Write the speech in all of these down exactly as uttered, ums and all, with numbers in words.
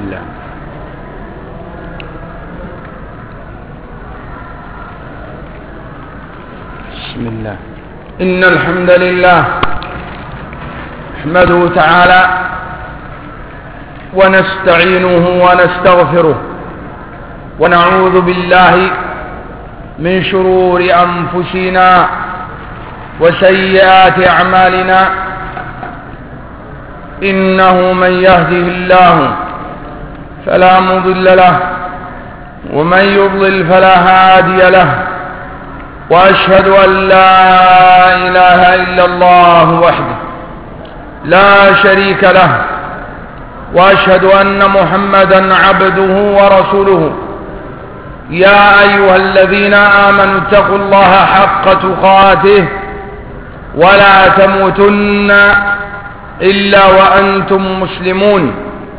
الله. بسم الله. إن الحمد لله نحمده تعالى ونستعينه ونستغفره ونعوذ بالله من شرور أنفسنا وسيئات أعمالنا. إنه من يهده الله فلا مضل له ومن يضلل فلا هادي له، وأشهد أن لا إله إلا الله وحده لا شريك له، وأشهد أن محمدا عبده ورسوله. يا أيها الذين آمنوا اتقوا الله حق تقاته ولا تموتن إلا وأنتم مسلمون.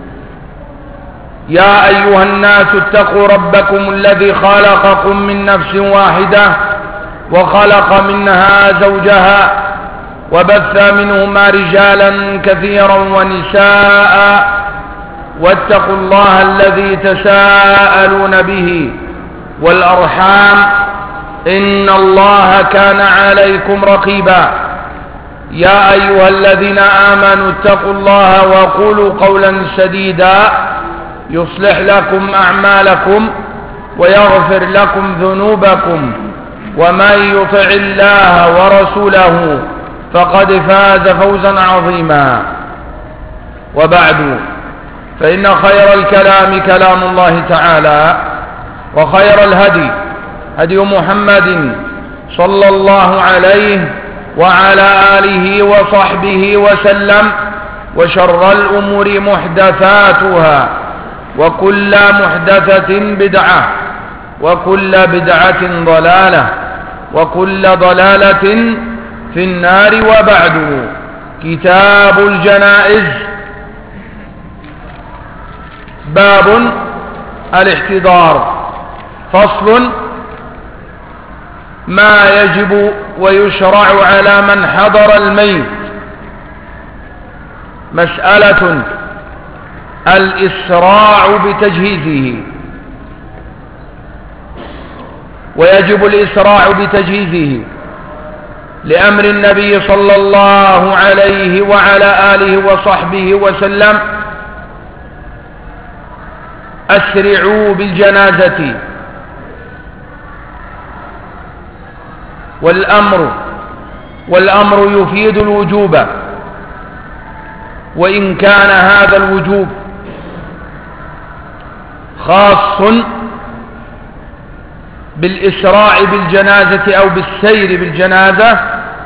يا أيها الناس اتقوا ربكم الذي خلقكم من نفس واحدة وخلق منها زوجها وبث منهما رجالا كثيرا ونساء، واتقوا الله الذي تساءلون به والأرحام إن الله كان عليكم رقيبا. يا أيها الذين آمنوا اتقوا الله وقولوا قولا سديدا يصلح لكم أعمالكم ويغفر لكم ذنوبكم، ومن يطع الله ورسوله فقد فاز فوزا عظيما. وبعد، فإن خير الكلام كلام الله تعالى، وخير الهدي هدي محمد صلى الله عليه وعلى آله وصحبه وسلم، وشر الأمور محدثاتها، وكل محدثة بدعة، وكل بدعة ضلالة، وكل ضلالة في النار. وبعد، كتاب الجنائز. باب الاحتضار. فصل: ما يجب ويشرع على من حضر الميت. مسألة: الإسراع بتجهيزه. ويجب الإسراع بتجهيزه لأمر النبي صلى الله عليه وعلى آله وصحبه وسلم: أسرعوا بالجنازة. والأمر والأمر يفيد الوجوب، وإن كان هذا الوجوب خاص بالإسراع بالجنازة أو بالسير بالجنازة،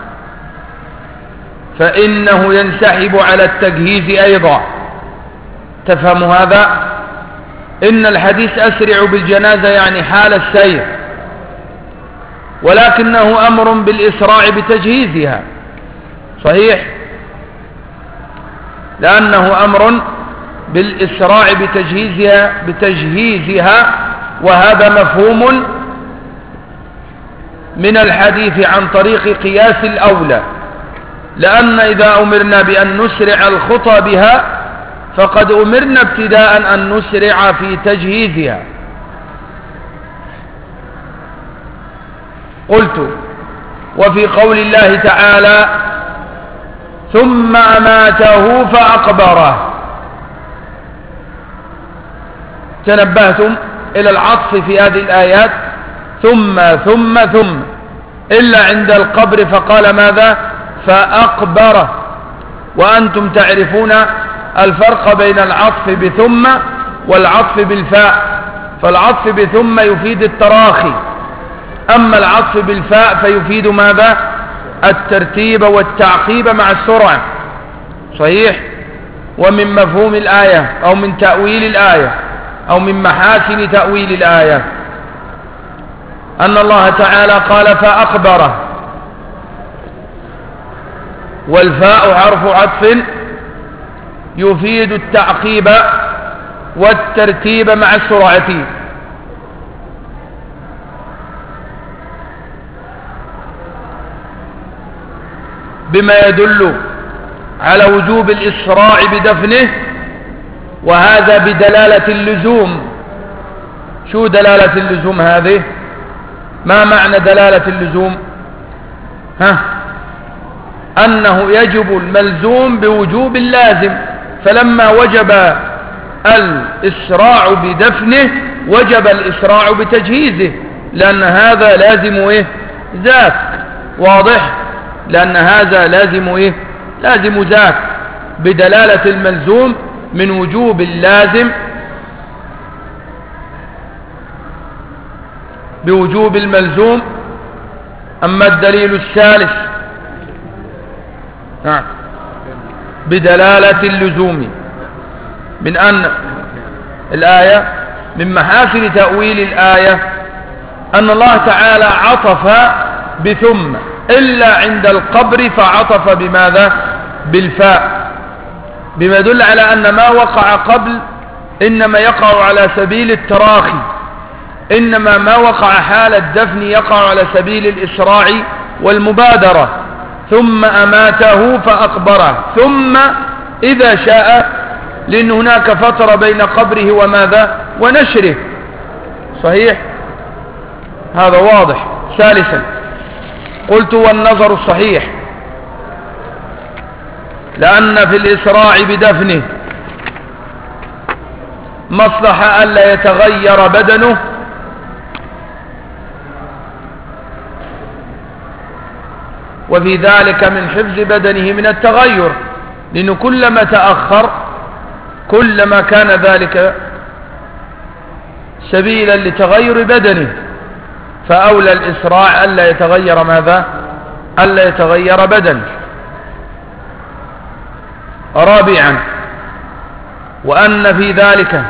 فإنه ينسحب على التجهيز أيضا. تفهم هذا؟ إن الحديث أسرع بالجنازة يعني حال السير، ولكنه أمر بالإسراع بتجهيزها. صحيح؟ لأنه أمر بالإسراع بتجهيزها بتجهيزها وهذا مفهوم من الحديث عن طريق قياس الأولى، لأن إذا أمرنا بأن نسرع الخطى بها فقد أمرنا ابتداء أن نسرع في تجهيزها. قلت: وفي قول الله تعالى: ثم أماته فأقبره، تنبهتم إلى العطف في هذه الآيات؟ ثم ثم ثم، إلا عند القبر فقال ماذا؟ فأقبره. وأنتم تعرفون الفرق بين العطف بثم والعطف بالفاء، فالعطف بثم يفيد التراخي، أما العطف بالفاء فيفيد ماذا؟ الترتيب والتعقيب مع السرعة. صحيح؟ ومن مفهوم الآية أو من تأويل الآية أو من محاسن تأويل الآية أن الله تعالى قال فأخبره، والفاء حرف عطف يفيد التعقيب والترتيب مع السرعة. بما يدل على وجوب الإسراع بدفنه وهذا بدلالة اللزوم. شو دلالة اللزوم هذه؟ ما معنى دلالة اللزوم؟ ها أنه يجب الملزوم بوجوب اللازم، فلما وجب الإسراع بدفنه وجب الإسراع بتجهيزه، لأن هذا لازم إيه؟ ذاك. واضح؟ لأن هذا لازم إيه؟ لازم ذاك، بدلالة الملزوم من وجوب اللازم بوجوب الملزوم. أما الدليل الثالث نعم بدلالة اللزوم، من أن الآية من محاسن تأويل الآية أن الله تعالى عطف بثم إلا عند القبر فعطف بماذا؟ بالفاء، بما يدل على أن ما وقع قبل إنما يقع على سبيل التراخي، إنما ما وقع حال الدفن يقع على سبيل الإسراع والمبادرة. ثم أماته فأقبره، ثم إذا شاء، لأن هناك فترة بين قبره وماذا؟ ونشره. صحيح؟ هذا واضح. ثالثا قلت والنظر الصحيح، لأن في الإسراع بدفنه مصلحة ألا يتغير بدنه وفي ذلك من حفظ بدنه من التغير، لأنه كلما تأخر كلما كان ذلك سبيلا لتغير بدنه، فأولى الإسراع ألا يتغير ماذا؟ ألا يتغير بدنه. رابعا وأن في ذلك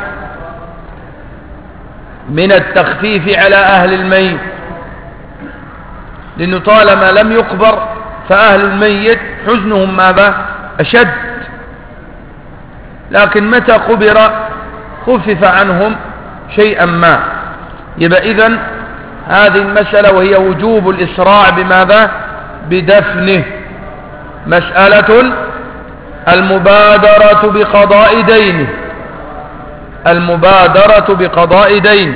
من التخفيف على أهل الميت، لأنه طالما لم يقبر فأهل الميت حزنهم ماذا؟ أشد، لكن متى قبر خفف عنهم شيئا ما. يبقى إذن هذه المسألة وهي وجوب الإسراع بماذا؟ بدفنه. مسألة المبادرة بقضاء دينه، المبادرة بقضاء دينه.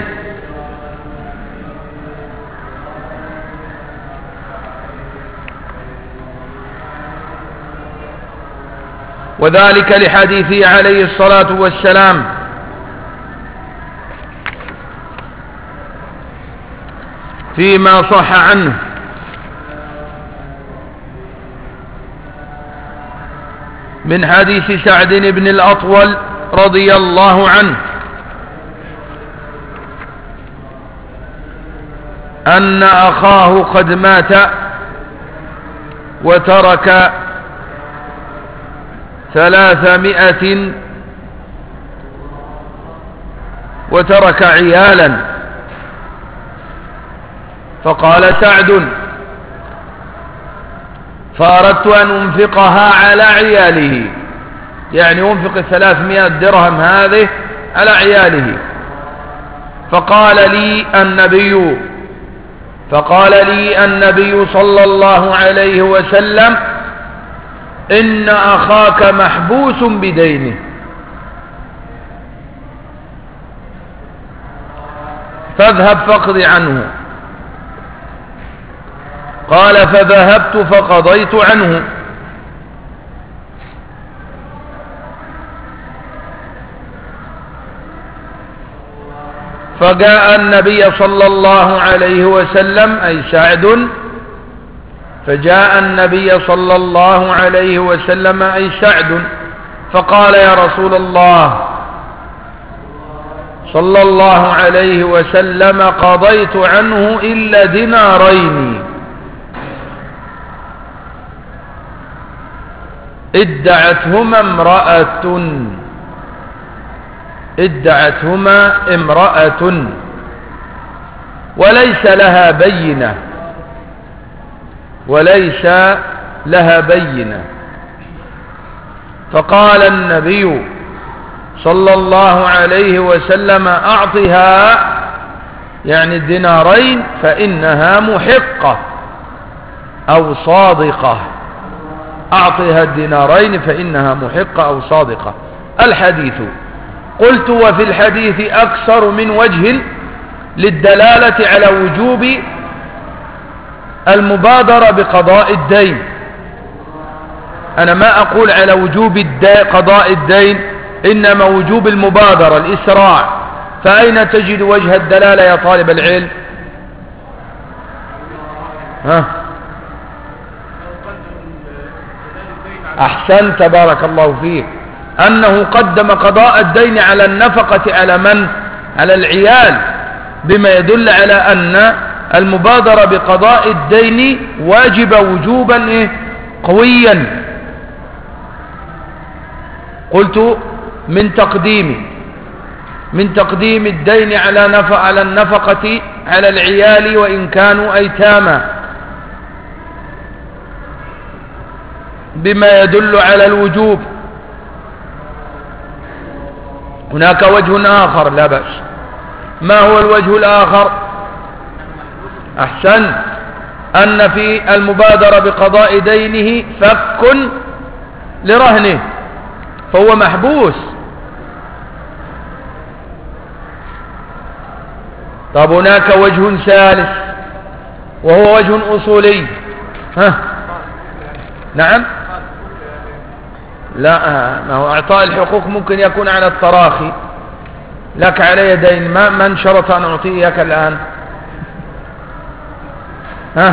وذلك لحديثه عليه الصلاة والسلام فيما صح عنه من حديث سعد بن الأطول رضي الله عنه أن أخاه قد مات وترك ثلاثمائة وترك عيالا، فقال سعد فأردت أن أنفقها على عياله، يعني أنفق الثلاثمائة درهم هذه على عياله. فقال لي النبي فقال لي النبي صلى الله عليه وسلم إن أخاك محبوس بدينه، فاذهب فاقض عنه. قال فذهبت فقضيت عنه. فجاء النبي صلى الله عليه وسلم أي سعد فجاء النبي صلى الله عليه وسلم أي سعد فقال يا رسول الله صلى الله عليه وسلم قضيت عنه إلا دينارين ادعتهما امرأة ادعتهما امرأة وليس لها بينة وليس لها بينة. فقال النبي صلى الله عليه وسلم أعطها يعني الدينارين فإنها محقة أو صادقة، أعطها الدينارين فإنها محقة أو صادقة. الحديث قلت وفي الحديث أكثر من وجه للدلالة على وجوب المبادرة بقضاء الدين. أنا ما أقول على وجوب قضاء الدين، إنما وجوب المبادرة الإسراع. فأين تجد وجه الدلالة يا طالب العلم؟ ها؟ أحسنت بارك الله فيك، أنه قدم قضاء الدين على النفقة على من؟ على العيال، بما يدل على أن المبادرة بقضاء الدين واجب وجوبا إيه؟ قويا. قلت من تقديم من تقديم الدين على نفق على النفقة على العيال وإن كانوا أيتاما، بما يدل على الوجوب. هناك وجه آخر لا بأس. ما هو الوجه الآخر؟ أحسن، أن في المبادرة بقضاء دينه فك لرهنه، فهو محبوس. طب هناك وجه ثالث وهو وجه أصولي. ها؟ نعم؟ لا، ما هو أعطاء الحقوق ممكن يكون على التراخي. لك علي دين، ما من شرط أن أعطيك الآن؟ ها؟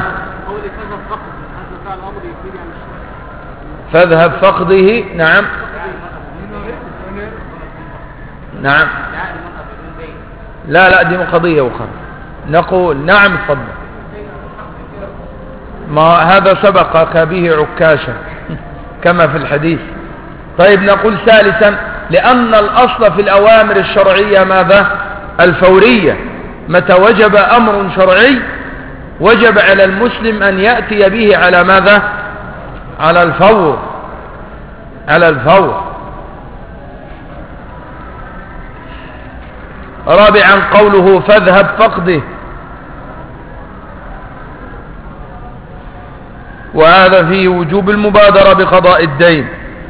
فاذهب فقده. نعم نعم. لا لا، دي قضية أخرى. نقول نعم تفضل. ما هذا سبقك به عكاشا كما في الحديث. طيب نقول ثالثا، لأن الأصل في الأوامر الشرعية ماذا؟ الفورية. متى وجب أمر شرعي وجب على المسلم أن يأتي به على ماذا؟ على الفور، على الفور. رابعا قوله فاذهب فقده، وهذا فيه وجوب المبادرة بقضاء الدين.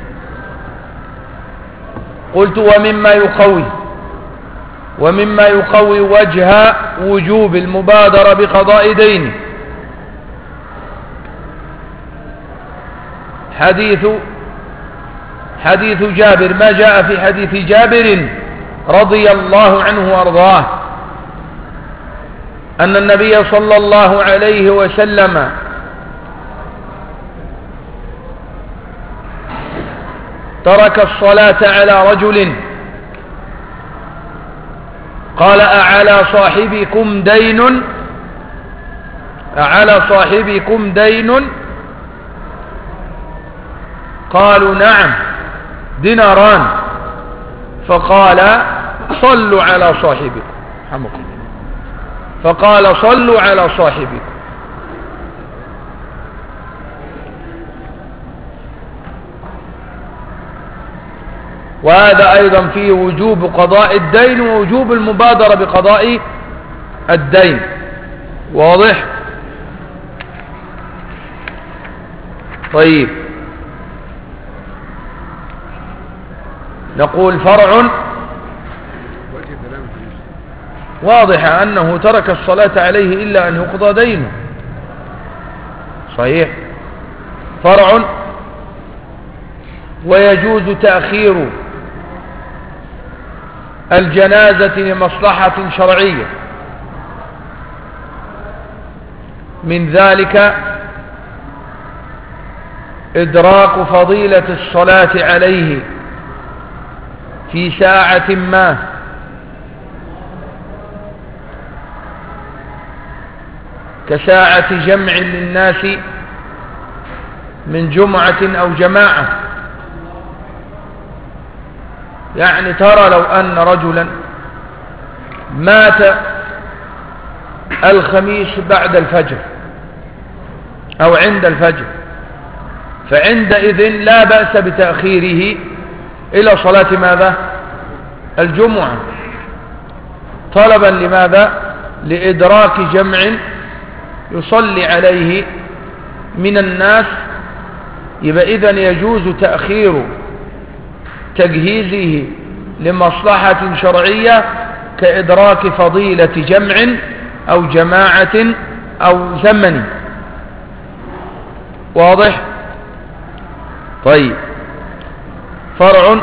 قلت ومما يقوي ومما يقوي وجه وجوب المبادرة بقضاء دينه حديث حديث جابر، ما جاء في حديث جابر رضي الله عنه وارضاه أن النبي صلى الله عليه وسلم ترك الصلاة على رجل قال أعلى صاحبكم دين أعلى صاحبكم دين قالوا نعم ديناران، فقال صلوا على صاحبكم حمكم فقال صلوا على صاحبكم. وهذا أيضا فيه وجوب قضاء الدين ووجوب المبادرة بقضاء الدين. واضح؟ طيب نقول فرع واضح أنه ترك الصلاة عليه إلا أن يقضى دينه. صحيح. فرع ويجوز تأخير الجنازة لمصلحة شرعية، من ذلك إدراك فضيلة الصلاة عليه في ساعة ما، كساعة جمع للناس من جمعة أو جماعة. يعني ترى لو أن رجلا مات الخميس بعد الفجر أو عند الفجر، فعندئذ لا بأس بتأخيره إلى صلاة ماذا؟ الجمعة، طلبا لماذا؟ لإدراك جمع يصلي عليه من الناس. يبقى إذن يجوز تأخير تجهيزه لمصلحة شرعية كإدراك فضيلة جمع أو جماعة أو زمن. واضح؟ طيب. فرع: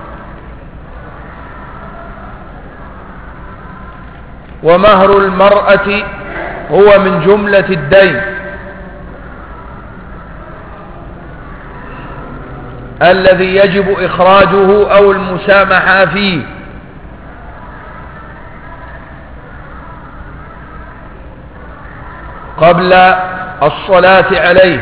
ومهر المرأة هو من جملة الدين الذي يجب إخراجه أو المسامحة فيه قبل الصلاة عليه،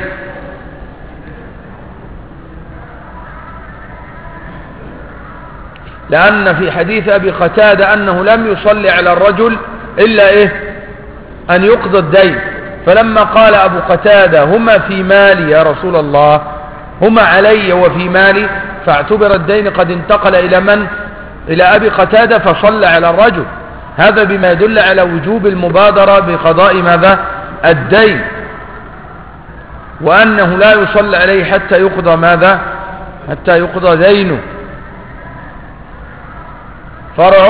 لأن في حديث أبي قتادة أنه لم يصلي على الرجل إلا إيه؟ أن يقضى الدين. فلما قال أبو قتادة هما في مالي يا رسول الله، هما علي وفي مالي، فاعتبر الدين قد انتقل إلى من؟ إلى أبي قتادة، فصلى على الرجل. هذا بما يدل على وجوب المبادرة بقضاء ماذا؟ الدين، وأنه لا يصلى عليه حتى يقضى ماذا؟ حتى يقضى دينه. فرع: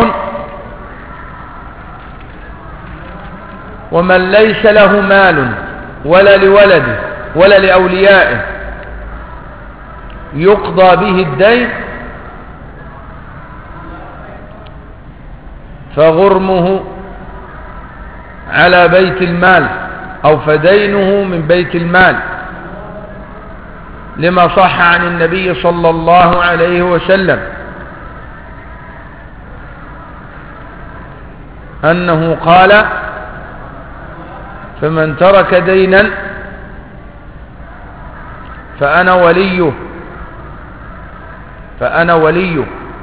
ومن ليس له مال ولا لولده ولا لأوليائه يقضى به الدين فغرمه على بيت المال أو فدينه من بيت المال، لما صح عن النبي صلى الله عليه وسلم أنه قال: فمن ترك دينا فأنا وليه فأنا وليه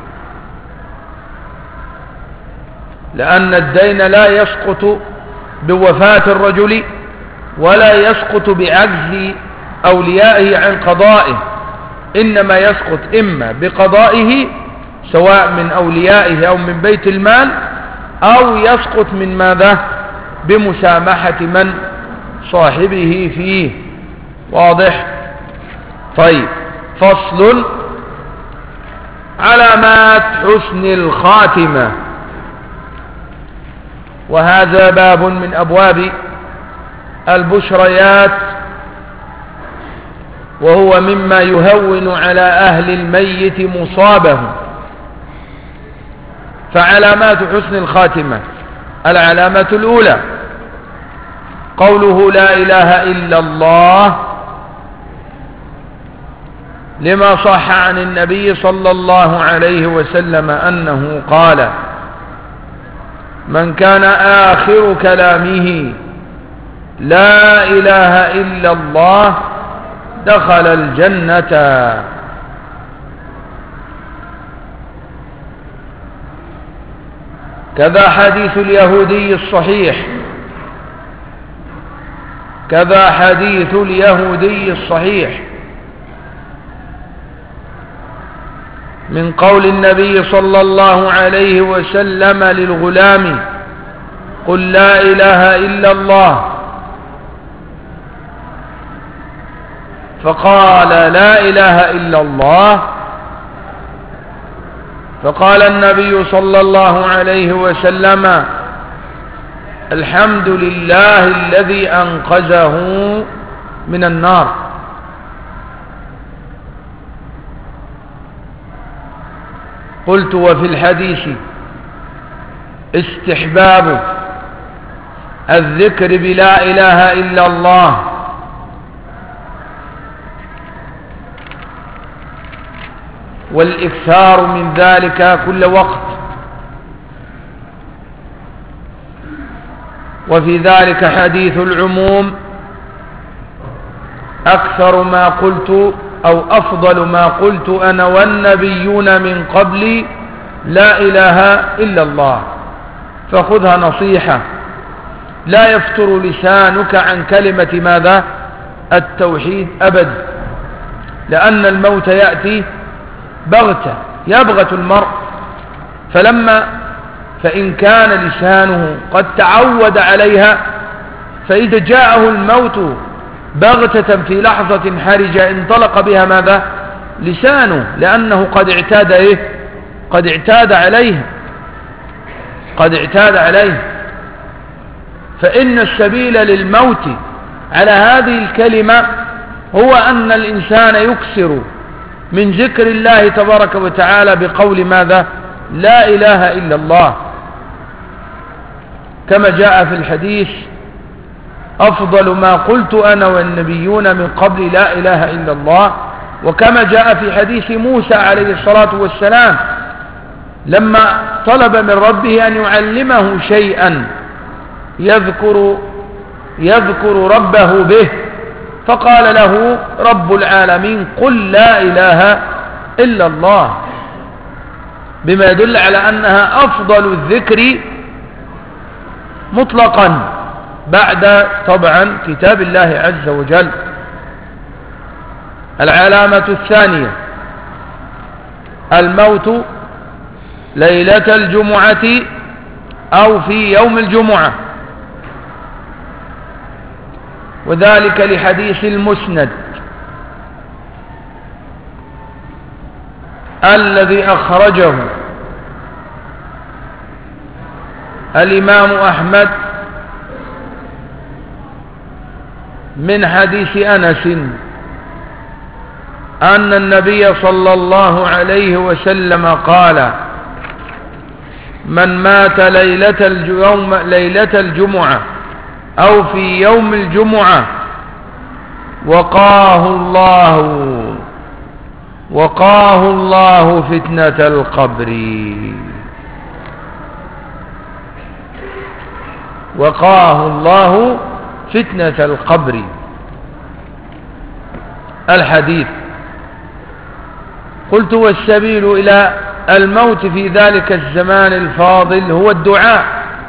لأن الدين لا يسقط بوفاة الرجل ولا يسقط بعجز أوليائه عن قضائه، إنما يسقط إما بقضائه سواء من أوليائه أو من بيت المال، أو يسقط من ماذا؟ بمسامحة من؟ صاحبه فيه. واضح؟ طيب. فصل: علامات حسن الخاتمة. وهذا باب من أبواب البشريات، وهو مما يهون على أهل الميت مصابه. فعلامات حسن الخاتمة: العلامة الأولى قوله لا إله إلا الله، لما صح عن النبي صلى الله عليه وسلم أنه قال: من كان آخر كلامه لا إله إلا الله دخل الجنة. كذا حديث اليهودي الصحيح كذا حديث اليهودي الصحيح من قول النبي صلى الله عليه وسلم للغلام: قل لا إله إلا الله، فقال: لا إله إلا الله، فقال النبي صلى الله عليه وسلم: الحمد لله الذي أنقذه من النار. قلت: وفي الحديث استحباب الذكر بلا إله إلا الله والإكثار من ذلك كل وقت، وفي ذلك حديث العموم: أكثر ما قلت أو أفضل ما قلت أنا والنبيون من قبلي لا إله إلا الله. فخذها نصيحة، لا يفتر لسانك عن كلمة ماذا؟ التوحيد أبد، لأن الموت يأتي بغتة، يبغت المرء. فلما فإن كان لسانه قد تعود عليها، فإذا جاءه الموت بغتة في لحظة حرجة انطلق بها ماذا؟ لسانه، لأنه قد اعتاد إيه؟ قد اعتاد عليه قد اعتاد عليه فإن السبيل للموت على هذه الكلمة هو أن الإنسان يكثر من ذكر الله تبارك وتعالى بقول ماذا؟ لا إله إلا الله، كما جاء في الحديث: أفضل ما قلت أنا والنبيون من قبل لا إله إلا الله. وكما جاء في حديث موسى عليه الصلاة والسلام لما طلب من ربه أن يعلمه شيئا يذكر يذكر ربه به، فقال له رب العالمين: قل لا إله إلا الله، بما يدل على أنها أفضل الذكر مطلقا بعد طبعا كتاب الله عز وجل. العلامة الثانية: الموت ليلة الجمعة أو في يوم الجمعة، وذلك لحديث المسند الذي أخرجه الإمام أحمد من حديث أنس أن النبي صلى الله عليه وسلم قال: من مات ليلة اليوم ليلة الجمعة أو في يوم الجمعة وقاه الله وقاه الله فتنة القبر وقاه الله فتنة القبر. الحديث. قلت: والسبيل إلى الموت في ذلك الزمان الفاضل هو الدعاء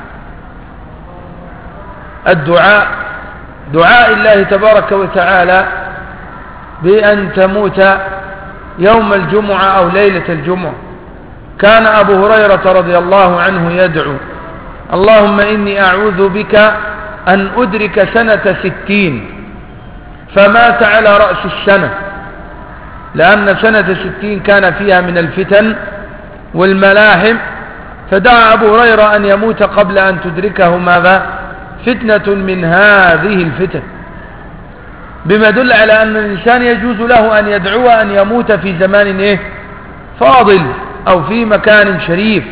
الدعاء دعاء الله تبارك وتعالى بأن تموت يوم الجمعة أو ليلة الجمعة. كان أبو هريرة رضي الله عنه يدعو: اللهم إني أعوذ بك أن أدرك سنة ستين، فمات على رأس السنة، لأن سنة ستين كان فيها من الفتن والملاحم، فدعا أبو هريرة أن يموت قبل أن تدركه ماذا؟ فتنة من هذه الفتن، بما يدل على أن الإنسان يجوز له أن يدعو أن يموت في زمان إيه؟ فاضل أو في مكان شريف،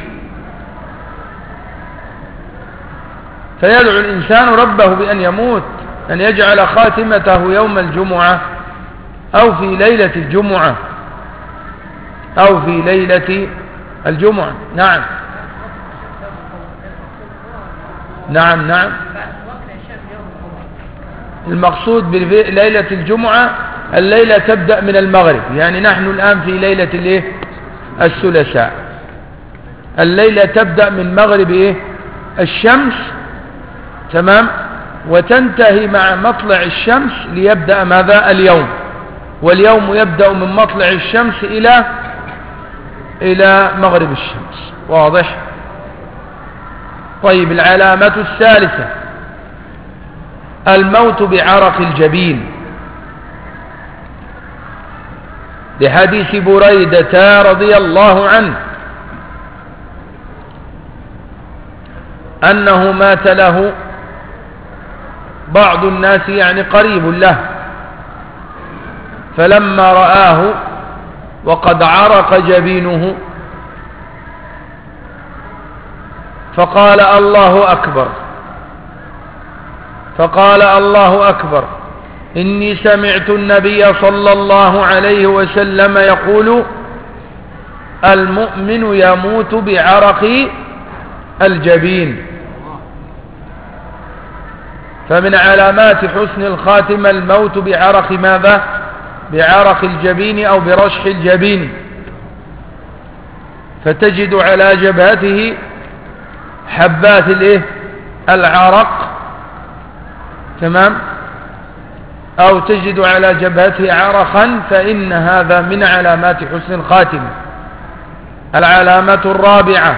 فيدعو الإنسان ربه بأن يموت، أن يجعل خاتمته يوم الجمعة أو في ليلة الجمعة أو في ليلة الجمعة. نعم نعم نعم المقصود بليلة الجمعة الليلة تبدأ من المغرب، يعني نحن الآن في ليلة الايه؟ الثلاثاء. الليلة تبدأ من مغرب ايه؟ الشمس، تمام، وتنتهي مع مطلع الشمس ليبدأ ماذا؟ اليوم. واليوم يبدأ من مطلع الشمس إلى إلى مغرب الشمس. واضح؟ طيب، العلامة الثالثة: الموت بعرق الجبين، لحديث بريدة رضي الله عنه أنه مات له بعض الناس، يعني قريب له، فلما رآه وقد عرق جبينه فقال: الله أكبر فقال الله أكبر إني سمعت النبي صلى الله عليه وسلم يقول: المؤمن يموت بعرق الجبين. فمن علامات حسن الخاتمة الموت بعرق ماذا؟ بعرق الجبين أو برشح الجبين، فتجد على جبهته حبات الايه؟ العرق، تمام، أو تجد على جبهته عرقا، فإن هذا من علامات حسن الخاتمة. العلامة الرابعة: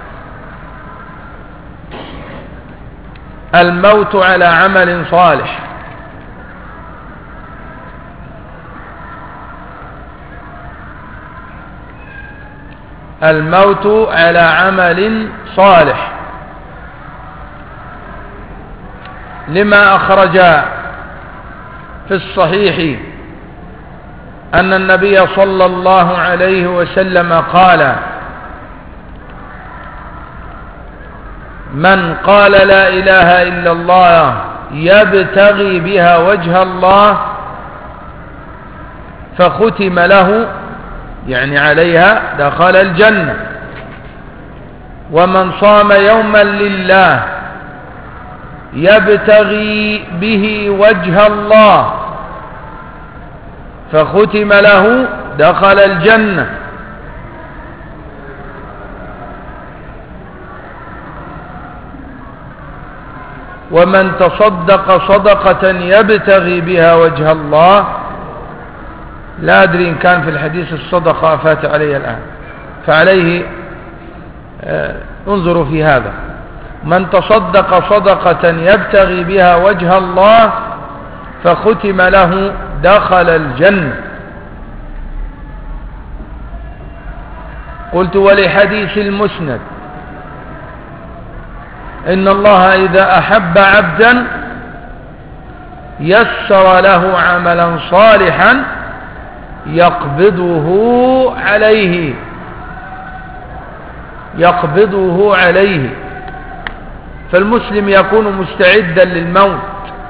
الموت على عمل صالح، الموت على عمل صالح، لما أخرج في الصحيح أن النبي صلى الله عليه وسلم قال: من قال لا إله إلا الله يبتغي بها وجه الله فختم له، يعني عليها، دخل الجنة. ومن صام يوما لله يبتغي به وجه الله فختم له دخل الجنة. ومن تصدق صدقة يبتغي بها وجه الله، لا أدري إن كان في الحديث الصدقة، فات علي الآن، فعليه آه انظروا في هذا. من تصدق صدقة يبتغي بها وجه الله فختم له دخل الجنة. قلت: ولحديث المسند: إن الله إذا أحب عبدا يسر له عملا صالحا يقبضه عليه يقبضه عليه فالمسلم يكون مستعدا للموت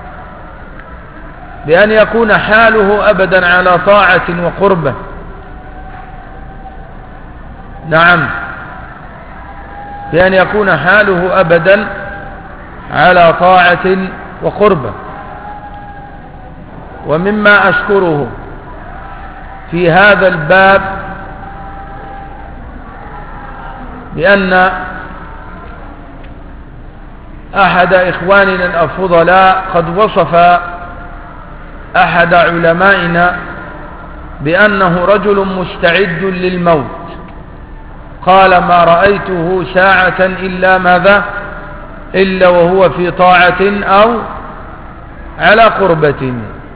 بأن يكون حاله أبدا على طاعة وقربة. نعم، بأن يكون حاله أبدا على طاعة وقربة. ومما أذكره في هذا الباب بأن أحد إخواننا الأفضلاء قد وصف أحد علمائنا بأنه رجل مستعد للموت. قال: ما رأيته ساعة إلا ماذا إلا وهو في طاعة أو على قربة.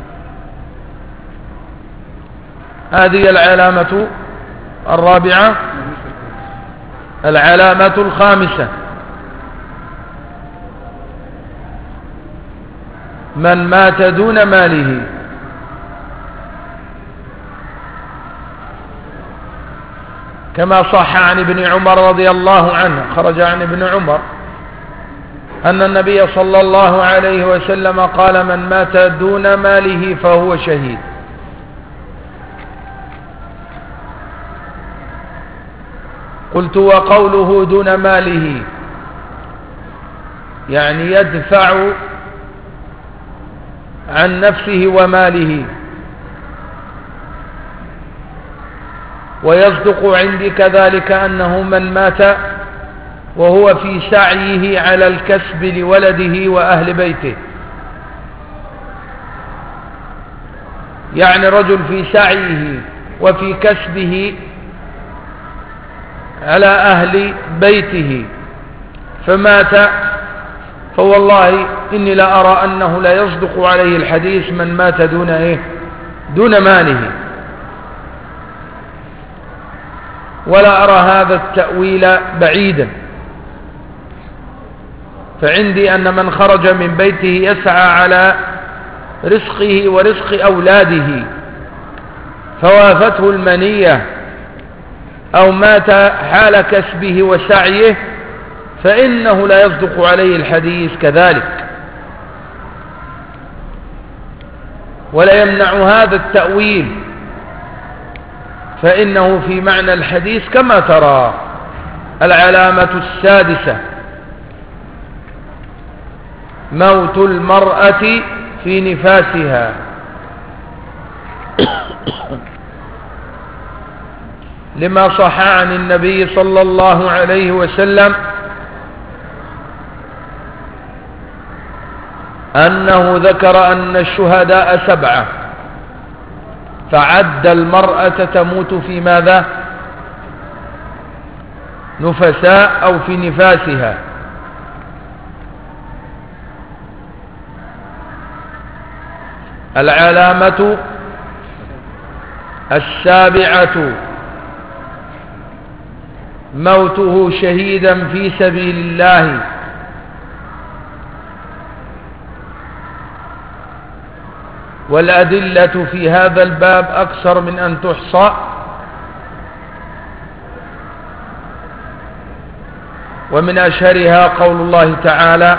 هذه العلامة الرابعة. العلامة الخامسة: من مات دون ماله. كما صح عن ابن عمر رضي الله عنه، خرج عن ابن عمر أن النبي صلى الله عليه وسلم قال: من مات دون ماله فهو شهيد. قلت: وقوله دون ماله يعني يدفع عن نفسه وماله. ويصدق عندي كذلك أنه من مات وهو في سعيه على الكسب لولده وأهل بيته، يعني رجل في سعيه وفي كسبه على أهل بيته فمات، فوالله إني لا أرى أنه لا يصدق عليه الحديث من مات دون إيه دون ماله. ولا أرى هذا التأويل بعيدا، فعندي أن من خرج من بيته يسعى على رزقه ورزق أولاده فوافته المنية أو مات حال كسبه وسعيه فإنه لا يصدق عليه الحديث كذلك. ولا يمنع هذا التأويل، فإنه في معنى الحديث كما ترى. العلامة السادسة: موت المرأة في نفاسها. لما صح عن النبي صلى الله عليه وسلم أنه ذكر أن الشهداء سبعة، فعد المرأة تموت في ماذا؟ نفساء أو في نفاسها. العلامة السابعة: موته شهيدا في سبيل الله. والأدلة في هذا الباب أكثر من أن تحصى، ومن أشهرها قول الله تعالى: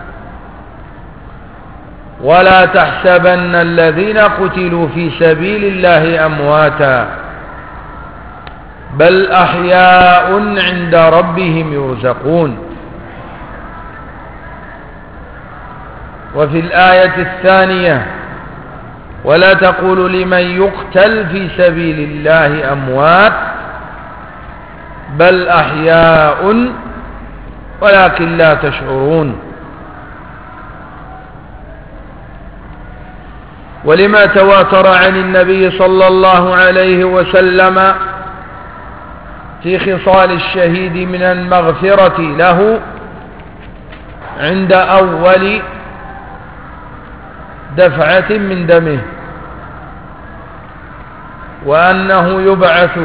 ولا تحسبن الذين قتلوا في سبيل الله أمواتا بل أحياء عند ربهم يرزقون. وفي الآية الثانية: ولا تقولوا لمن يقتل في سبيل الله أموات بل أحياء ولكن لا تشعرون. ولما تواتر عن النبي صلى الله عليه وسلم في خصال الشهيد من المغفرة له عند أول دفعة من دمه، وأنه يبعث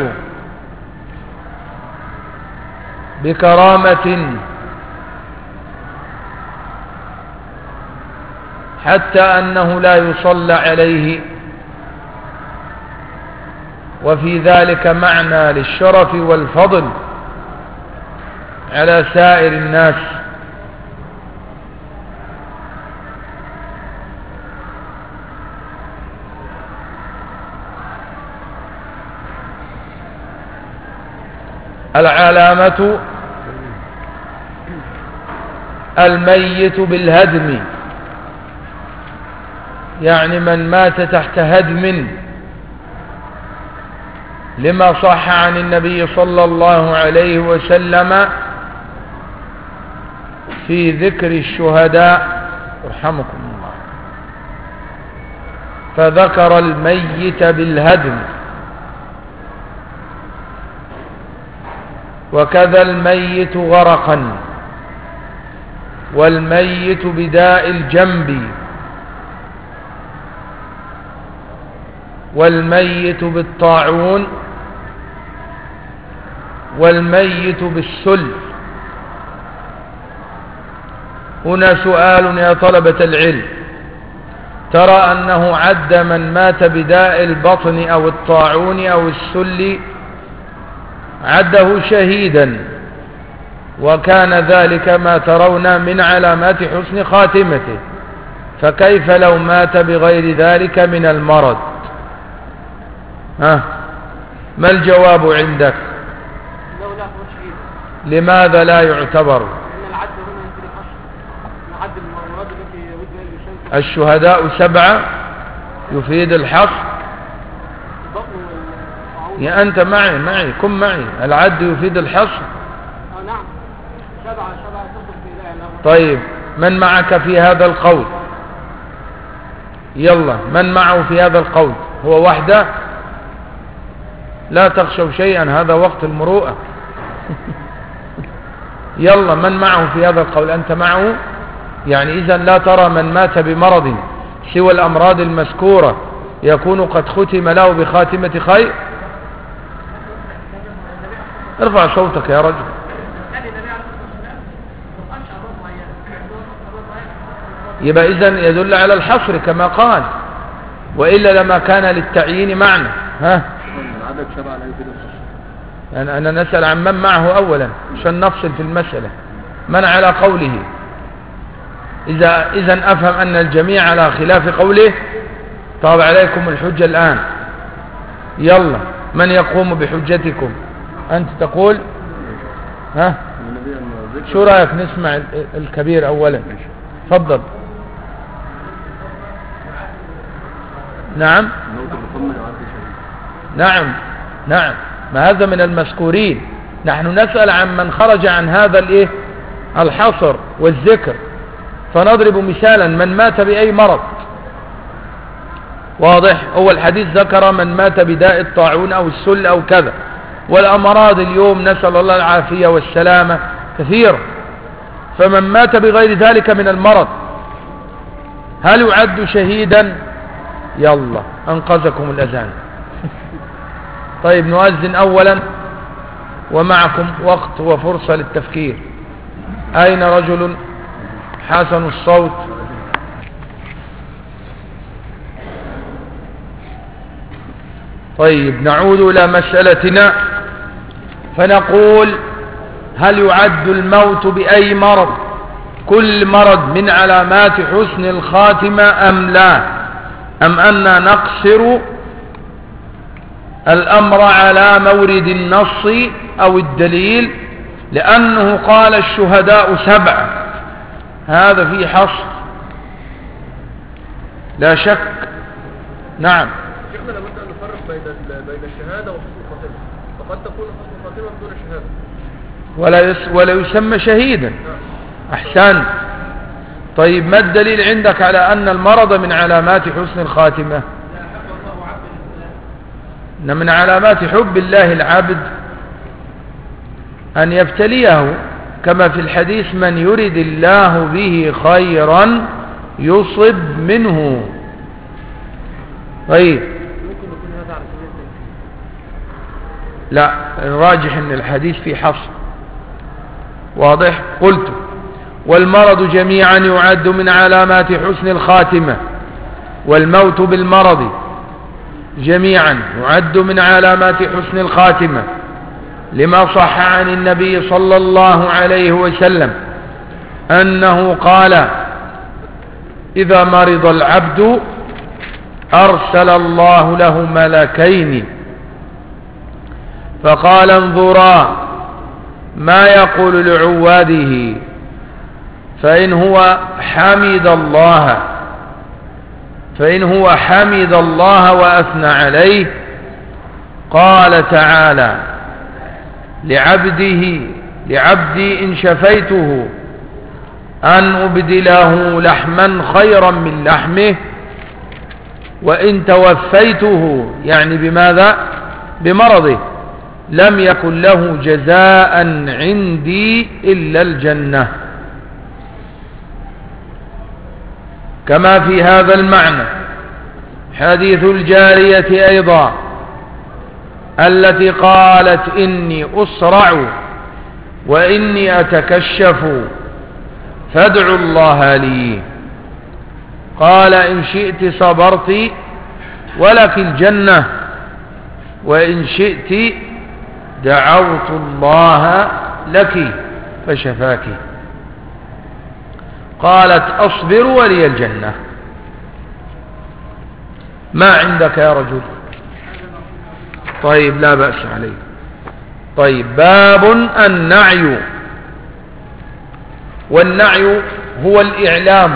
بكرامة حتى أنه لا يصلى عليه، وفي ذلك معنى للشرف والفضل على سائر الناس. العلامة الميت بالهدم، يعني من مات تحت هدم، لما صح عن النبي صلى الله عليه وسلم في ذكر الشهداء رحمكم الله، فذكر الميت بالهدم، وكذا الميت غرقا، والميت بداء الجنب، والميت بالطاعون، والميت بالسل. هنا سؤال يا طلبة العلم: ترى أنه عد من مات بداء البطن أو الطاعون أو السل عده شهيدا، وكان ذلك ما ترون من علامات حسن خاتمته، فكيف لو مات بغير ذلك من المرض؟ ها، ما الجواب عندك؟ لماذا لا يعتبر؟ الشهداء سبعة يفيد الحصر. يا أنت معي معي كن معي، العد يفيد الحصر. نعم، سبعة سبعة تصل في لا. طيب، من معك في هذا القول؟ يلا، من معه في هذا القول؟ هو وحده؟ لا تخشوا شيئا، هذا وقت المروءة. يلا، من معه في هذا القول؟ أنت معه؟ يعني إذن لا ترى من مات بمرض سوى الأمراض المذكورة يكون قد ختم له بخاتمة خير؟ ارفع صوتك يا رجل. يبقى إذن يدل على الحصر كما قال، وإلا لما كان للتعيين معنى. ها، يعني أنا نسأل عن من معه أولا عشان نفصل في المسألة. من على قوله؟ إذا إذن أفهم أن الجميع على خلاف قوله. طاب عليكم الحجة الآن. يلا، من يقوم بحجتكم؟ أنت تقول. ها، شو رأيك نسمع الكبير أولا؟ تفضل. نعم نعم نعم، ما هذا من المذكورين. نحن نسأل عن من خرج عن هذا الايه الحصر والذكر، فنضرب مثالا: من مات بأي مرض؟ واضح؟ هو الحديث ذكر من مات بداء الطاعون أو السل أو كذا، والأمراض اليوم نسأل الله العافية والسلامة كثيرة، فمن مات بغير ذلك من المرض هل يعد شهيدا؟ يلا، أنقذكم الأذان. طيب، نؤذن أولا ومعكم وقت وفرصة للتفكير. أين رجل حسن الصوت؟ طيب نعود إلى مسألتنا فنقول: هل يعد الموت بأي مرض كل مرض من علامات حسن الخاتمة أم لا، أم أننا نقصر الأمر على مورد النص أو الدليل، لأنه قال الشهداء سبعة، هذا فيه حصر لا شك. نعم. شيخنا لابد أن نفرق بين بين الشهادة وحسن الخاتمة، فقد تكون حسن الخاتمة بدون شهادة ولا يس ولا يسمى شهيدا. أحسن. طيب ما الدليل عندك على أن المرض من علامات حسن الخاتمة؟ إن من علامات حب الله العبد أن يبتليه، كما في الحديث: من يرد الله به خيرا يصب منه. طيب لا، الراجح أن الحديث فيه حصر واضح. قلت: والمرض جميعا يعد من علامات حسن الخاتمة، والموت بالمرض جميعا يعد من علامات حسن الخاتمة، لما صح عن النبي صلى الله عليه وسلم أنه قال: إذا مرض العبد أرسل الله له ملكين فقال: انظرا ما يقول لعواده، فإن هو حمد الله فإن هو حمد الله وأثنى عليه قال تعالى لعبده لعبدي إن شفيته أن أبدله لحما خيرا من لحمه، وإن توفيته يعني بماذا؟ بمرضه لم يكن له جزاء عندي إلا الجنة. كما في هذا المعنى حديث الجارية أيضا التي قالت: إني أسرع وإني أتكشف فادعوا الله لي، قال: إن شئت صبرت ولك الجنة، وإن شئت دعوت الله لك فشفاك. قالت: أصبر ولي الجنة. ما عندك يا رجل؟ طيب لا بأس عليه. طيب باب النعي. والنعي هو الإعلام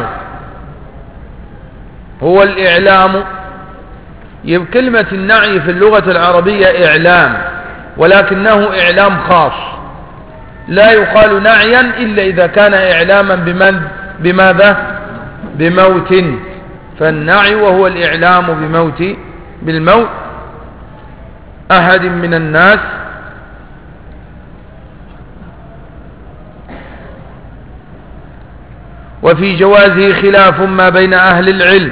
هو الإعلام كلمة النعي في اللغة العربية إعلام، ولكنه إعلام خاص، لا يقال نعيا إلا إذا كان إعلاما بمن بماذا؟ بموت. فالنعي وهو الإعلام بموت بالموت أحد من الناس، وفي جوازه خلاف ما بين أهل العلم،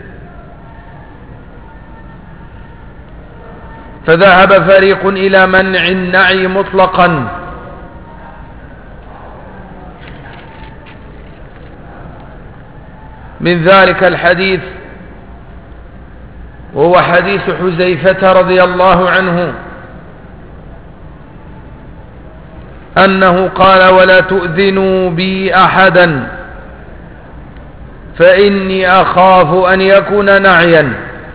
فذهب فريق إلى منع النعي مطلقا، من ذلك الحديث وهو حديث حذيفة رضي الله عنه أنه قال: ولا تؤذنوا بي أحدا فإني أخاف أن يكون نعيا.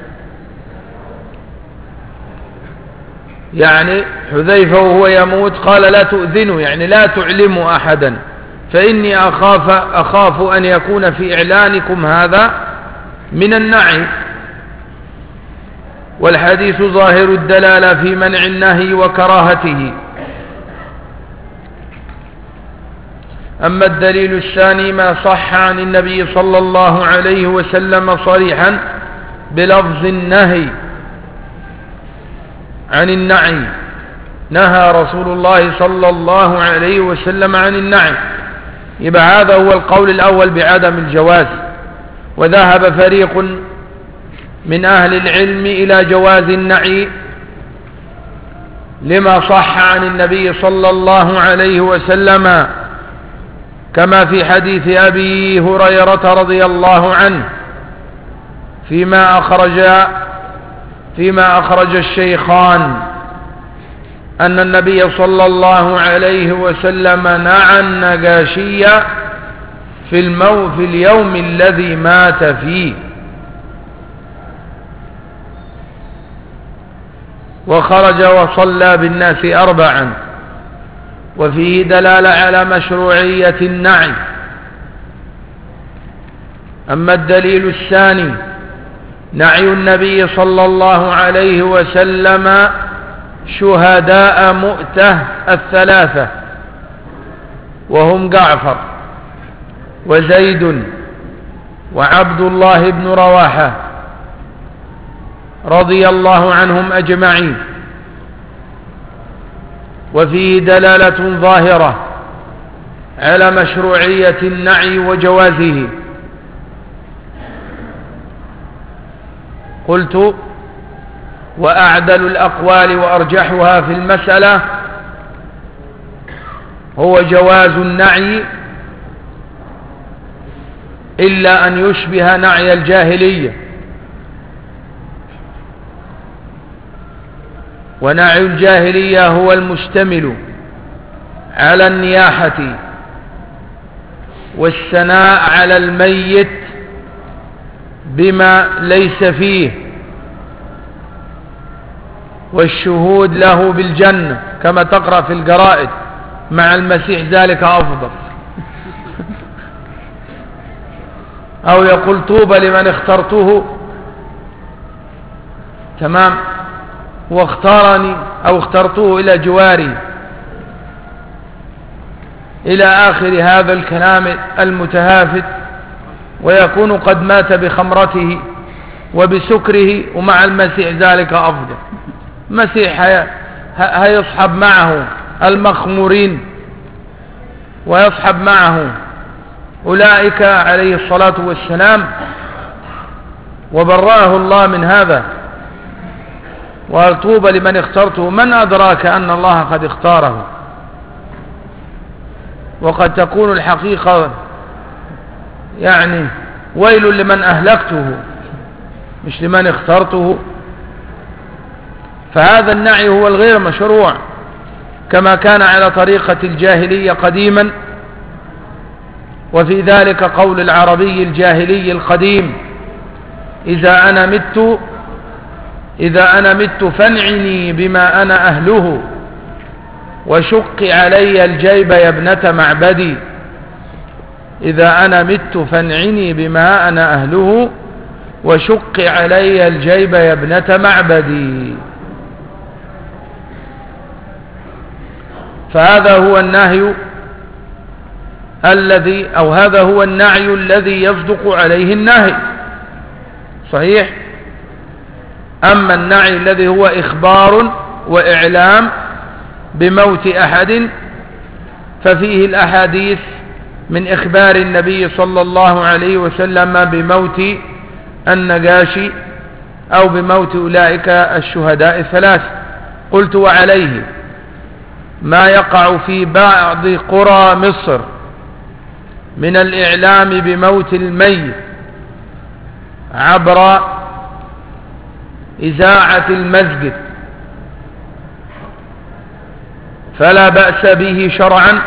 يعني حذيفة وهو يموت قال: لا تؤذنوا، يعني لا تعلموا أحدا، فإني أخاف, أخاف أن يكون في إعلانكم هذا من النعي. والحديث ظاهر الدلالة في منع النهي وكراهته. أما الدليل الثاني ما صح عن النبي صلى الله عليه وسلم صريحا بلفظ النهي عن النعي، نهى رسول الله صلى الله عليه وسلم عن النعي، يبقى هذا هو القول الأول بعدم الجواز. وذهب فريق من أهل العلم إلى جواز النعي لما صح عن النبي صلى الله عليه وسلم كما في حديث أبي هريرة رضي الله عنه فيما أخرج فيما أخرج الشيخان أن النبي صلى الله عليه وسلم نعى النجاشي في المو في اليوم الذي مات فيه، وخرج وصلى بالناس أربعا، وفيه دلالة على مشروعية النعي. أما الدليل الثاني نعي النبي صلى الله عليه وسلم شهداء مؤتة الثلاثة، وهم جعفر وزيد وعبد الله بن رواحة رضي الله عنهم أجمعين، وفيه دلالة ظاهرة على مشروعية النعي وجوازه. قلت: وأعدل الأقوال وأرجحها في المسألة هو جواز النعي، إلا أن يشبه نعي الجاهلية، ونعي الجاهلية هو المشتمل على النياحة والثناء على الميت بما ليس فيه، والشهود له بالجنة كما تقرأ في الجرائد: مع المسيح ذلك أفضل. أو يقول: طوبى لمن اخترته، تمام، واختارني أو اخترته إلى جواري، إلى آخر هذا الكلام المتهافت، ويكون قد مات بخمرته وبسكره، ومع المسيح ذلك أفضل. المسيح هي هيصحب معه المخمورين، ويصحب معه أولئك عليه الصلاة والسلام، وبرأه الله من هذا. وطوبى لمن اخترته، من أدراك أن الله قد اختاره؟ وقد تكون الحقيقة يعني ويل لمن أهلكته، مش لمن اخترته. فهذا النعي هو الغير مشروع، كما كان على طريقة الجاهلية قديما. وفي ذلك قول العربي الجاهلي القديم: إذا أنا مت إذا أنا مت فانعني بما أنا أهله، وشق علي الجيب يا ابنة معبدي. إذا أنا مت فانعني بما أنا أهله، وشق علي الجيب يا ابنة معبدي. فهذا هو النهي الذي أو هذا هو النعي الذي يصدق عليه النهي، صحيح. أما النعي الذي هو إخبار وإعلام بموت أحد ففيه الأحاديث من إخبار النبي صلى الله عليه وسلم بموت النجاشي أو بموت أولئك الشهداء الثلاث. قلت: وعليه ما يقع في بعض قرى مصر من الإعلام بموت الميت عبر إذاعة المسجد فلا بأس به شرعا،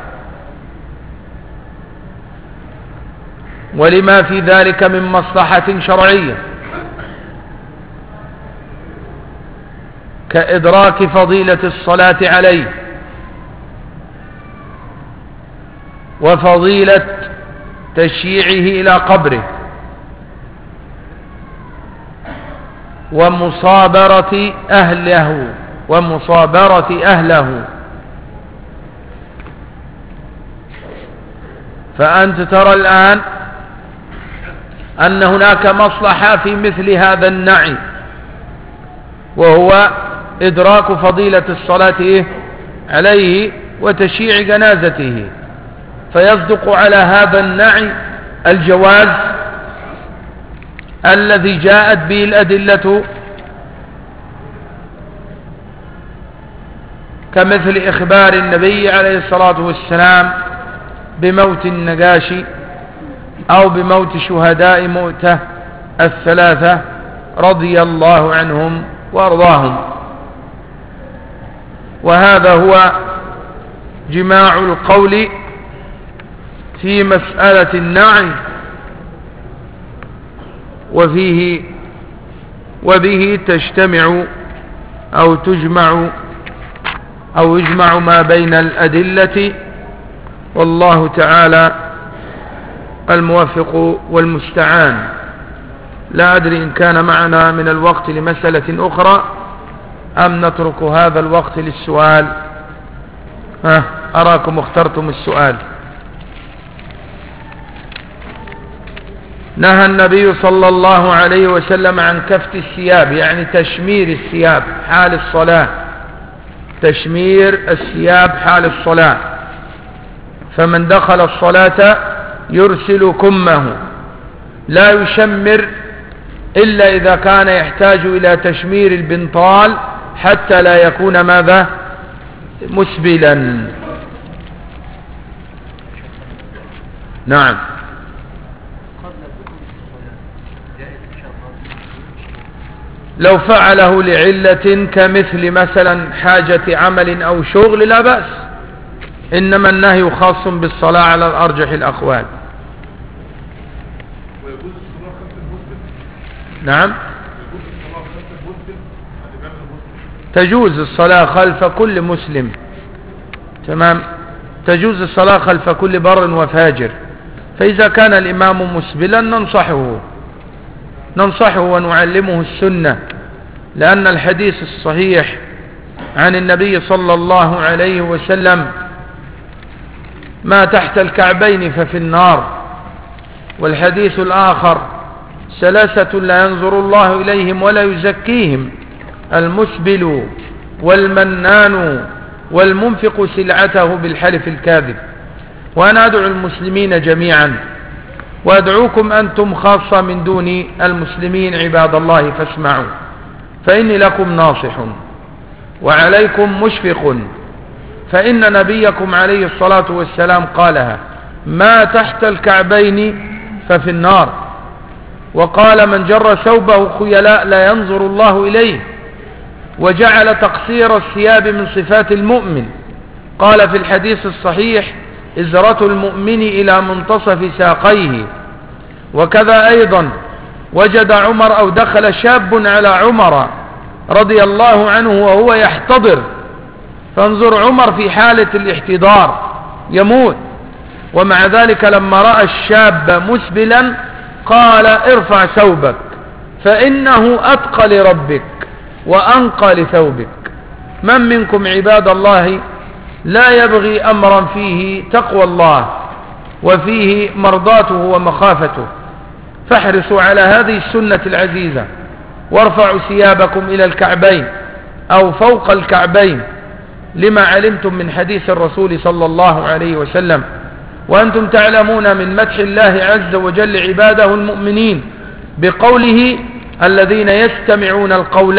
ولما في ذلك من مصلحة شرعية، كإدراك فضيلة الصلاة عليه، وفضيلة تشييعه إلى قبره، ومصابرة أهله ومصابرة أهله. فأنت ترى الآن أن هناك مصلحة في مثل هذا النعي، وهو إدراك فضيلة الصلاة عليه وتشييع جنازته، فيصدق على هذا النعي الجواز الذي جاءت به الأدلة كمثل إخبار النبي عليه الصلاة والسلام بموت النجاشي أو بموت شهداء مؤتة الثلاثة رضي الله عنهم وأرضاهم. وهذا هو جماع القول في مسألة النعي، وفيه وبه تجتمع أو تجمع أو يجمع ما بين الأدلة، والله تعالى الموفق والمستعان. لا أدري إن كان معنا من الوقت لمسألة أخرى أم نترك هذا الوقت للسؤال. ها أراكم اخترتم السؤال. نهى النبي صلى الله عليه وسلم عن كفت الثياب، يعني تشمير الثياب حال الصلاة، تشمير الثياب حال الصلاة. فمن دخل الصلاة يرسل كمه، لا يشمر إلا إذا كان يحتاج إلى تشمير البنطال حتى لا يكون ماذا مسبلا. نعم. لو فعله لعلة كمثل مثلا حاجة عمل أو شغل لا بأس، إنما النهي خاص بالصلاة على الأرجح الأقوال. نعم، تجوز الصلاة خلف كل مسلم، تمام، تجوز الصلاة خلف كل بر وفاجر. فإذا كان الإمام مسبلا ننصحه ننصحه ونعلمه السنة، لأن الحديث الصحيح عن النبي صلى الله عليه وسلم ما تحت الكعبين ففي النار. والحديث الآخر ثلاثة لا ينظر الله إليهم ولا يزكيهم: المسبل والمنان والمنفق سلعته بالحلف الكاذب. وأنا أدعو المسلمين جميعا وأدعوكم أنتم خاصة من دون المسلمين عباد الله فاسمعوا، فإني لكم ناصح وعليكم مشفق، فإن نبيكم عليه الصلاة والسلام قالها: ما تحت الكعبين ففي النار. وقال: من جر ثوبه خيلاء لا ينظر الله إليه. وجعل تقصير الثياب من صفات المؤمن، قال في الحديث الصحيح: إزرة المؤمن إلى منتصف ساقيه. وكذا أيضا وجد عمر أو دخل شاب على عمر رضي الله عنه وهو يحتضر، فانظر عمر في حالة الاحتضار يموت، ومع ذلك لما رأى الشاب مسبلا قال: ارفع ثوبك فإنه أتقى لربك وأنقى لثوبك. من منكم عباد الله لا يبغي أمرا فيه تقوى الله وفيه مرضاته ومخافته؟ فاحرصوا على هذه السنة العزيزة، وارفعوا ثيابكم إلى الكعبين أو فوق الكعبين، لما علمتم من حديث الرسول صلى الله عليه وسلم. وأنتم تعلمون من مدح الله عز وجل عباده المؤمنين بقوله: الذين يستمعون القول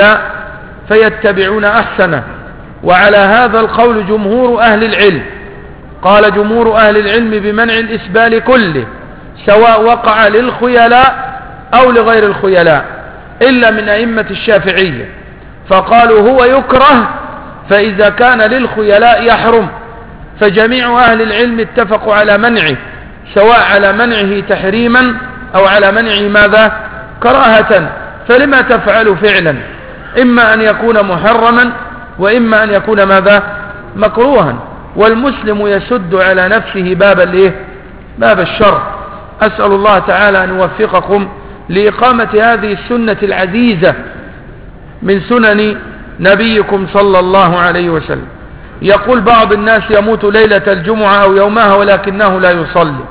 فيتبعون أحسنه. وعلى هذا القول جمهور أهل العلم، قال جمهور أهل العلم بمنع الإسبال كله، سواء وقع للخيلاء أو لغير الخيلاء، إلا من أئمة الشافعية، فقالوا هو يكره، فإذا كان للخيلاء يحرم. فجميع أهل العلم اتفقوا على منعه، سواء على منعه تحريما أو على منعه ماذا؟ كراهة. فلما تفعل فعلا؟ إما أن يكون محرما وإما أن يكون ماذا؟ مكروها. والمسلم يسد على نفسه باب الايه؟ باب الشر. أسأل الله تعالى أن يوفقكم لإقامة هذه السنة العزيزة من سنن نبيكم صلى الله عليه وسلم. يقول بعض الناس: يموت ليلة الجمعة أو يومها ولكنه لا يصلي.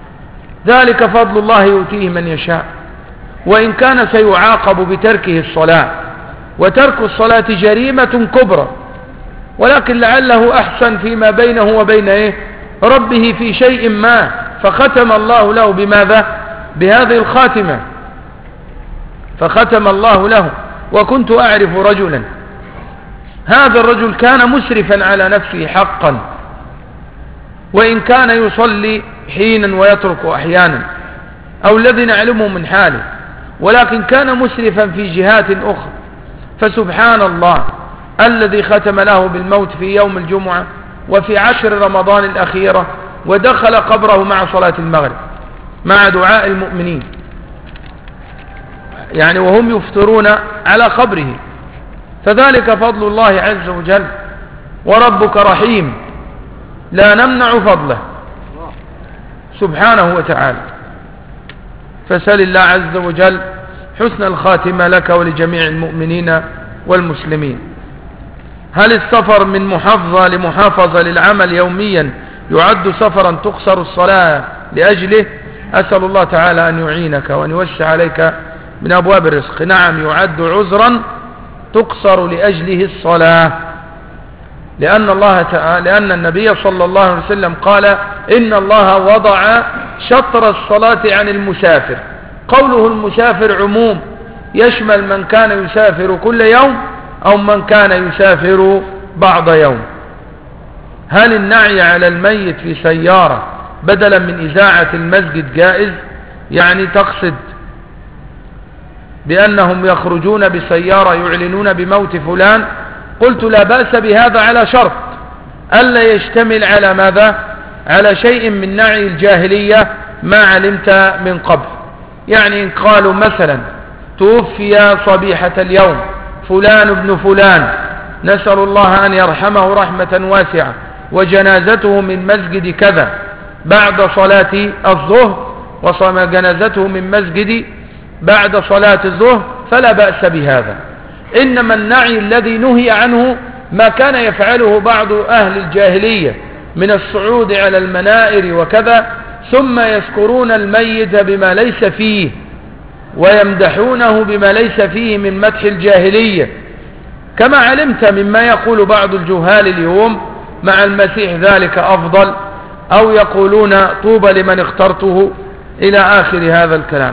ذلك فضل الله يؤتيه من يشاء، وإن كان سيعاقب بتركه الصلاة، وترك الصلاة جريمة كبرى، ولكن لعله أحسن فيما بينه وبين إيه؟ ربه في شيء ما، فختم الله له بماذا؟ بهذه الخاتمة، فختم الله له. وكنت أعرف رجلا هذا الرجل كان مسرفا على نفسه حقا، وإن كان يصلي حينا ويترك أحيانا، أو الذي نعلمه من حاله، ولكن كان مسرفا في جهات أخرى. فسبحان الله الذي ختم له بالموت في يوم الجمعة وفي عشر رمضان الأخيرة، ودخل قبره مع صلاة المغرب مع دعاء المؤمنين، يعني وهم يفطرون على قبره. فذلك فضل الله عز وجل، وربك رحيم لا نمنع فضله سبحانه وتعالى. فسل الله عز وجل حسن الخاتمة لك ولجميع المؤمنين والمسلمين. هل السفر من محافظة لمحافظة للعمل يوميا يعد سفرا تقصر الصلاة لأجله؟ أسأل الله تعالى أن يعينك وأن يوسع عليك من أبواب الرزق. نعم، يعد عذرا تقصر لأجله الصلاة، لأن الله تعالى لأن النبي صلى الله عليه وسلم قال إن الله وضع شطر الصلاة عن المسافر. قوله المسافر عموم، يشمل من كان يسافر كل يوم أو من كان يسافر بعض يوم. هل النعي على الميت في سيارة بدلا من إذاعة المسجد جائز؟ يعني تقصد بأنهم يخرجون بسيارة يعلنون بموت فلان؟ قلت لا بأس بهذا على شرط ألا يشتمل على ماذا؟ على شيء من نعي الجاهلية ما علمت من قبل. يعني إن قالوا مثلا توفي صبيحة اليوم فلان ابن فلان، نسأل الله أن يرحمه رحمة واسعة، وجنازته من مسجد كذا بعد صلاة الظهر، وجنازته من مسجد بعد صلاة الظهر، فلا بأس بهذا. إنما النعي الذي نهي عنه ما كان يفعله بعض أهل الجاهلية من الصعود على المنائر وكذا، ثم يذكرون الميت بما ليس فيه ويمدحونه بما ليس فيه من مدح الجاهلية، كما علمت مما يقول بعض الجهال اليوم مع المسيح ذلك أفضل، أو يقولون طوبى لمن اخترته، إلى آخر هذا الكلام.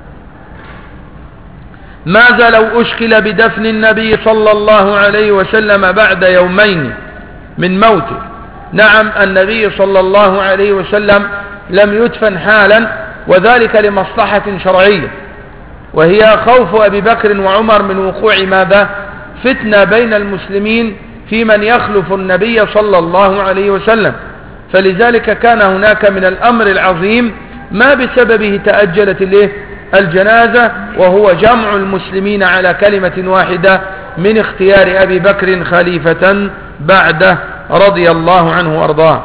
ماذا لو أشكل بدفن النبي صلى الله عليه وسلم بعد يومين من موته؟ نعم، النبي صلى الله عليه وسلم لم يدفن حالا، وذلك لمصلحة شرعية، وهي خوف أبي بكر وعمر من وقوع ماذا؟ فتنة بين المسلمين في من يخلف النبي صلى الله عليه وسلم. فلذلك كان هناك من الأمر العظيم ما بسببه تأجلت الجنازة، وهو جمع المسلمين على كلمة واحدة من اختيار أبي بكر خليفة بعده رضي الله عنه وارضاه.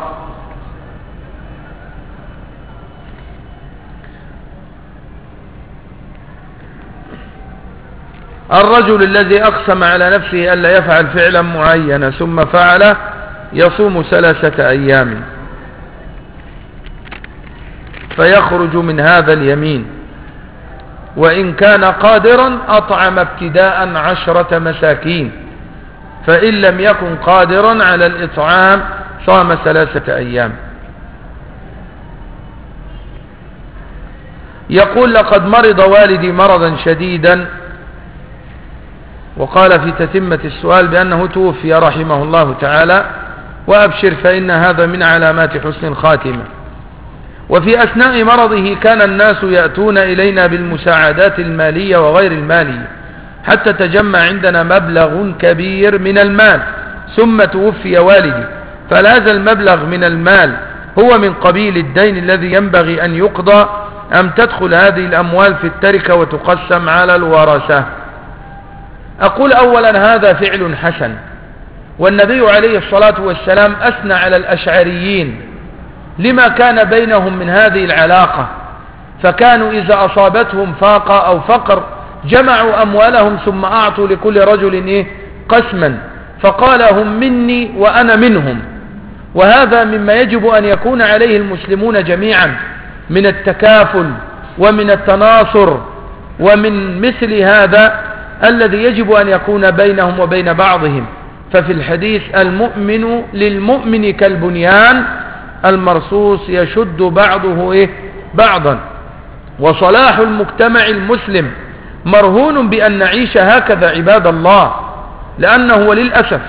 الرجل الذي أقسم على نفسه ألا يفعل فعلا معينا ثم فعل يصوم ثلاثة أيام، فيخرج من هذا اليمين، وإن كان قادرا أطعم ابتداء عشرة مساكين، فإن لم يكن قادرا على الإطعام صام ثلاثة أيام. يقول لقد مرض والدي مرضا شديدا، وقال في تتمة السؤال بأنه توفي رحمه الله تعالى، وأبشر فإن هذا من علامات حسن الخاتمة. وفي أثناء مرضه كان الناس يأتون إلينا بالمساعدات المالية وغير المالية حتى تجمع عندنا مبلغ كبير من المال، ثم توفي والدي، فهذا المبلغ من المال هو من قبيل الدين الذي ينبغي أن يقضى، أم تدخل هذه الأموال في التركة وتقسم على الورثة؟ أقول أولا هذا فعل حسن، والنبي عليه الصلاة والسلام أثنى على الأشعريين لما كان بينهم من هذه العلاقة، فكانوا إذا أصابتهم فاقة أو فقر جمعوا أموالهم ثم أعطوا لكل رجل إيه قسما، فقال هم مني وأنا منهم. وهذا مما يجب أن يكون عليه المسلمون جميعا من التكافل ومن التناصر، ومن مثل هذا الذي يجب أن يكون بينهم وبين بعضهم. ففي الحديث المؤمن للمؤمن كالبنيان المرصوص يشد بعضه إيه بعضا. وصلاح المجتمع المسلم مرهون بأن نعيش هكذا عباد الله، لأنه وللأسف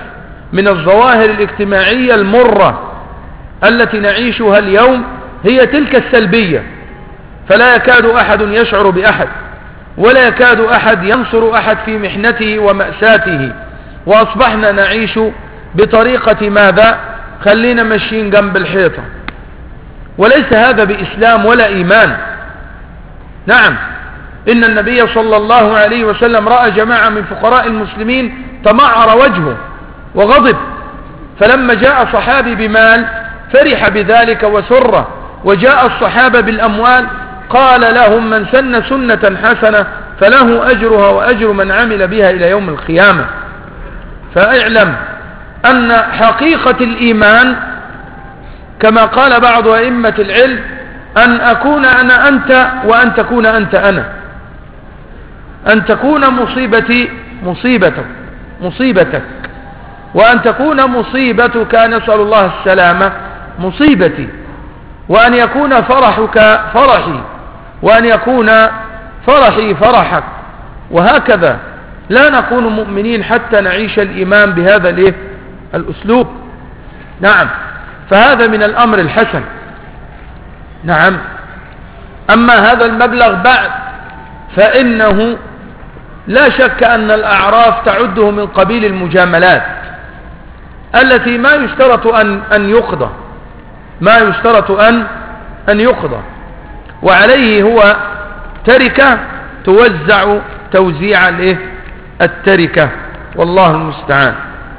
من الظواهر الاجتماعية المرة التي نعيشها اليوم هي تلك السلبية، فلا يكاد أحد يشعر بأحد، ولا يكاد أحد ينصر أحد في محنته ومأساته، وأصبحنا نعيش بطريقة ماذا؟ خلينا ماشيين جنب الحيطة، وليس هذا بإسلام ولا إيمان. نعم، إن النبي صلى الله عليه وسلم رأى جماعة من فقراء المسلمين تمعر وجهه وغضب، فلما جاء صحابي بمال فرح بذلك وسره، وجاء الصحابة بالأموال قال لهم من سن سنة حسنة فله أجرها وأجر من عمل بها إلى يوم القيامة. فاعلم أن حقيقة الإيمان كما قال بعض أئمة العلم أن أكون أنا أنت وأن تكون أنت أنا، أن تكون مصيبتي مصيبتك مصيبتك وأن تكون مصيبتك نسأل الله السلامة مصيبتي، وأن يكون فرحك فرحي، وأن يكون فرحي فرحك، وهكذا. لا نكون مؤمنين حتى نعيش الإيمان بهذا الإيه؟ الأسلوب. نعم، فهذا من الأمر الحسن. نعم، أما هذا المبلغ بعد فإنه لا شك أن الأعراف تعده من قبيل المجاملات التي ما يشترط أن, أن يقضى ما يشترط أن, أن يقضى وعليه هو تركة توزع توزيع الإيه؟ التركة، والله المستعان.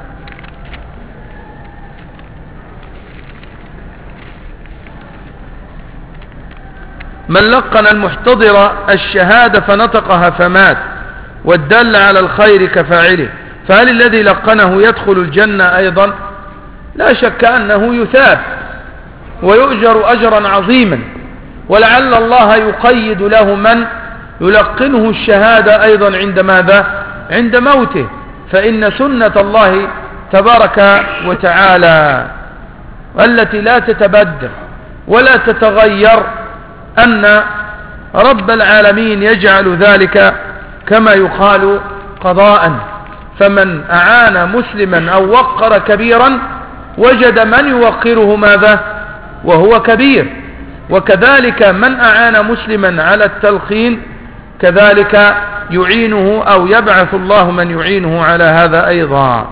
من لقن المحتضر الشهادة فنطقها فمات والدل على الخير كفاعله، فهل الذي لقنه يدخل الجنة أيضا؟ لا شك أنه يثاب ويؤجر أجرا عظيما، ولعل الله يقيد له من يلقنه الشهادة أيضا عند ماذا؟ عند موته، فإن سنة الله تبارك وتعالى التي لا تتبدل ولا تتغير أن رب العالمين يجعل ذلك كما يقال قضاء، فمن أعان مسلما أو وقر كبيرا وجد من يوقره ماذا؟ وهو كبير. وكذلك من أعان مسلما على التلقين كذلك يعينه أو يبعث الله من يعينه على هذا أيضا.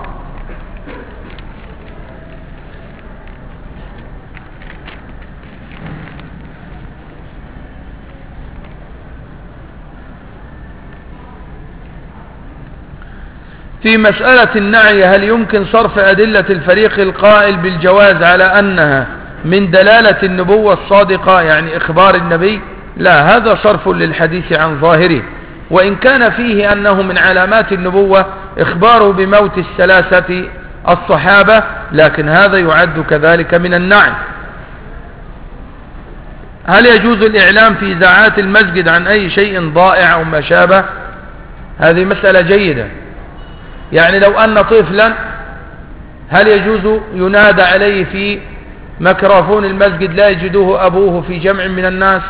في مسألة النعي هل يمكن صرف أدلة الفريق القائل بالجواز على أنها من دلالة النبوة الصادقة، يعني إخبار النبي؟ لا، هذا صرف للحديث عن ظاهره، وإن كان فيه أنه من علامات النبوة إخباره بموت الثلاثة الصحابة، لكن هذا يعد كذلك من النعي. هل يجوز الإعلام في إذاعات المسجد عن أي شيء ضائع أو ما شابه؟ هذه مسألة جيدة. يعني لو أن طفلا هل يجوز ينادى عليه في ميكروفون المسجد لا يجده أبوه في جمع من الناس؟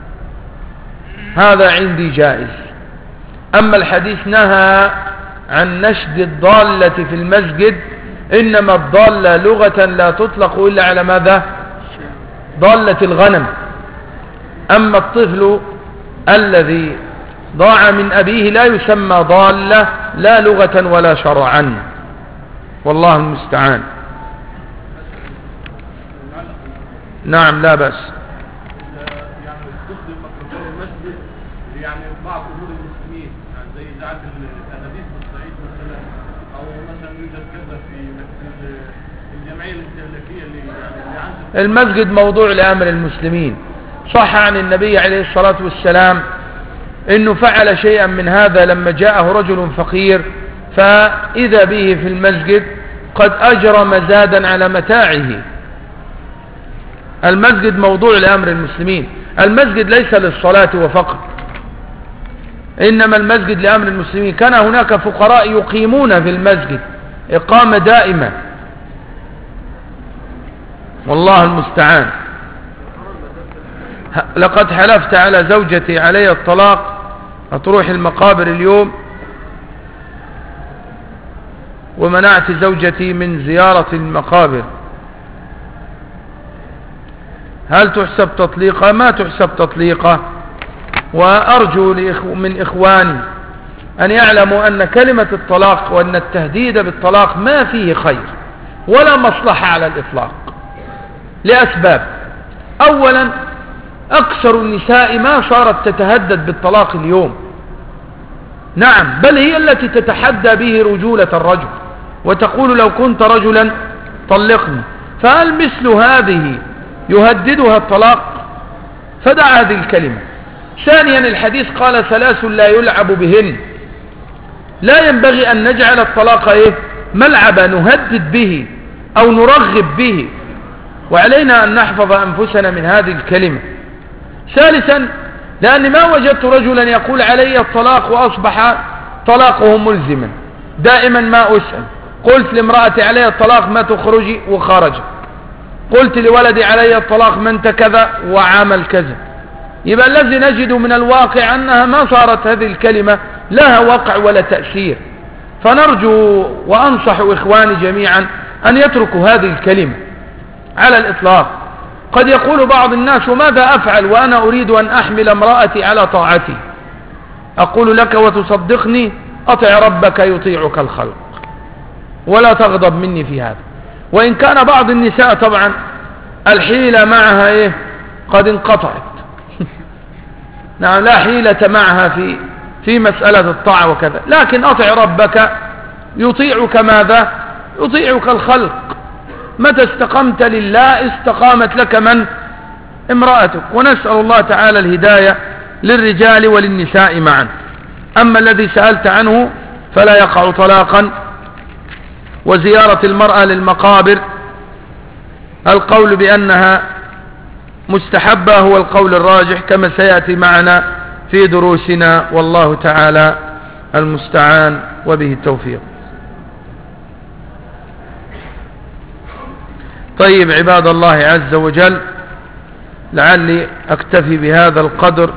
هذا عندي جائز. أما الحديث نهى عن نشد الضالة في المسجد، إنما الضالة لغة لا تطلق إلا على ماذا؟ ضالة الغنم. أما الطفل الذي ضاع من أبيه لا يسمى ضالة لا لغة ولا شرعا، والله المستعان. نعم، لا بأس. يعني تخدم ميكروفون المسجد يعني بعض امور المسلمين، يعني زي اذاعه الانابيب بالصعيد مثلا، او مثلا يوجد كذا في الجمعيه الاستهلاكيه اللي يعني اللي عند المسجد موضوع لامر المسلمين. صح عن النبي عليه الصلاه والسلام انه فعل شيئا من هذا لما جاءه رجل فقير فاذا به في المسجد قد اجرى مزادا على متاعه. المسجد موضوع لأمر المسلمين. المسجد ليس للصلاة وفقط، إنما المسجد لأمر المسلمين. كان هناك فقراء يقيمون في المسجد إقامة دائمة، والله المستعان. لقد حلفت على زوجتي علي الطلاق، هتروح المقابر اليوم ومنعت زوجتي من زيارة المقابر، هل تحسب تطليقة؟ ما تحسب تطليقة. وأرجو من إخواني أن يعلموا أن كلمة الطلاق وأن التهديد بالطلاق ما فيه خير ولا مصلحة على الإطلاق، لأسباب. أولا، أكثر النساء ما صارت تتهدد بالطلاق اليوم، نعم، بل هي التي تتحدى به رجولة الرجل وتقول لو كنت رجلا طلقني. فهل مثل هذه يهددها الطلاق؟ فدع هذه الكلمة. ثانيا، الحديث قال ثلاث لا يلعب بهن. لا ينبغي أن نجعل الطلاق إيه؟ ملعبا نهدد به أو نرغب به، وعلينا أن نحفظ أنفسنا من هذه الكلمة. ثالثا، لأني ما وجدت رجلا يقول علي الطلاق وأصبح طلاقه ملزما. دائما ما أسأل، قلت لامرأتي علي الطلاق ما تخرجي وخرج، قلت لولدي علي الطلاق من كذا وعمل كذا. يبقى الذي نجد من الواقع أنها ما صارت هذه الكلمة لها وقع ولا تأثير. فنرجو وأنصح إخواني جميعا أن يتركوا هذه الكلمة على الإطلاق. قد يقول بعض الناس وماذا أفعل وأنا أريد أن أحمل امرأتي على طاعتي؟ أقول لك وتصدقني، أطع ربك يطيعك الخلق، ولا تغضب مني في هذا. وإن كان بعض النساء طبعا الحيلة معها إيه؟ قد انقطعت نعم، لا حيلة معها في في مسألة الطاعة وكذا، لكن أطع ربك يطيعك ماذا؟ يطيعك الخلق. متى استقمت لله استقامت لك من؟ امرأتك. ونسأل الله تعالى الهداية للرجال وللنساء معا. أما الذي سألت عنه فلا يقع طلاقا. وزيارة المرأة للمقابر القول بأنها مستحبة هو القول الراجح كما سيأتي معنا في دروسنا، والله تعالى المستعان وبه التوفيق. طيب عباد الله عز وجل، لعلي أكتفي بهذا القدر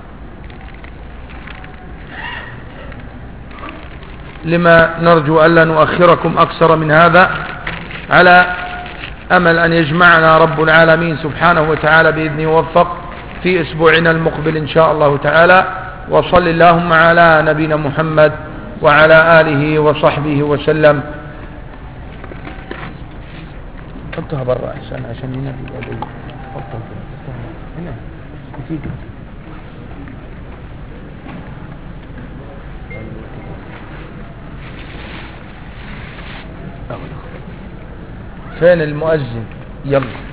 لما نرجو ألا نؤخركم أكثر من هذا، على أمل أن يجمعنا رب العالمين سبحانه وتعالى بإذنه ووفق في أسبوعنا المقبل إن شاء الله تعالى. وصل اللهم على نبينا محمد وعلى آله وصحبه وسلم. حطها برا أحسن عشان ينبي الأدوية. حطها هنا كتير. فين المؤذن؟ يلا.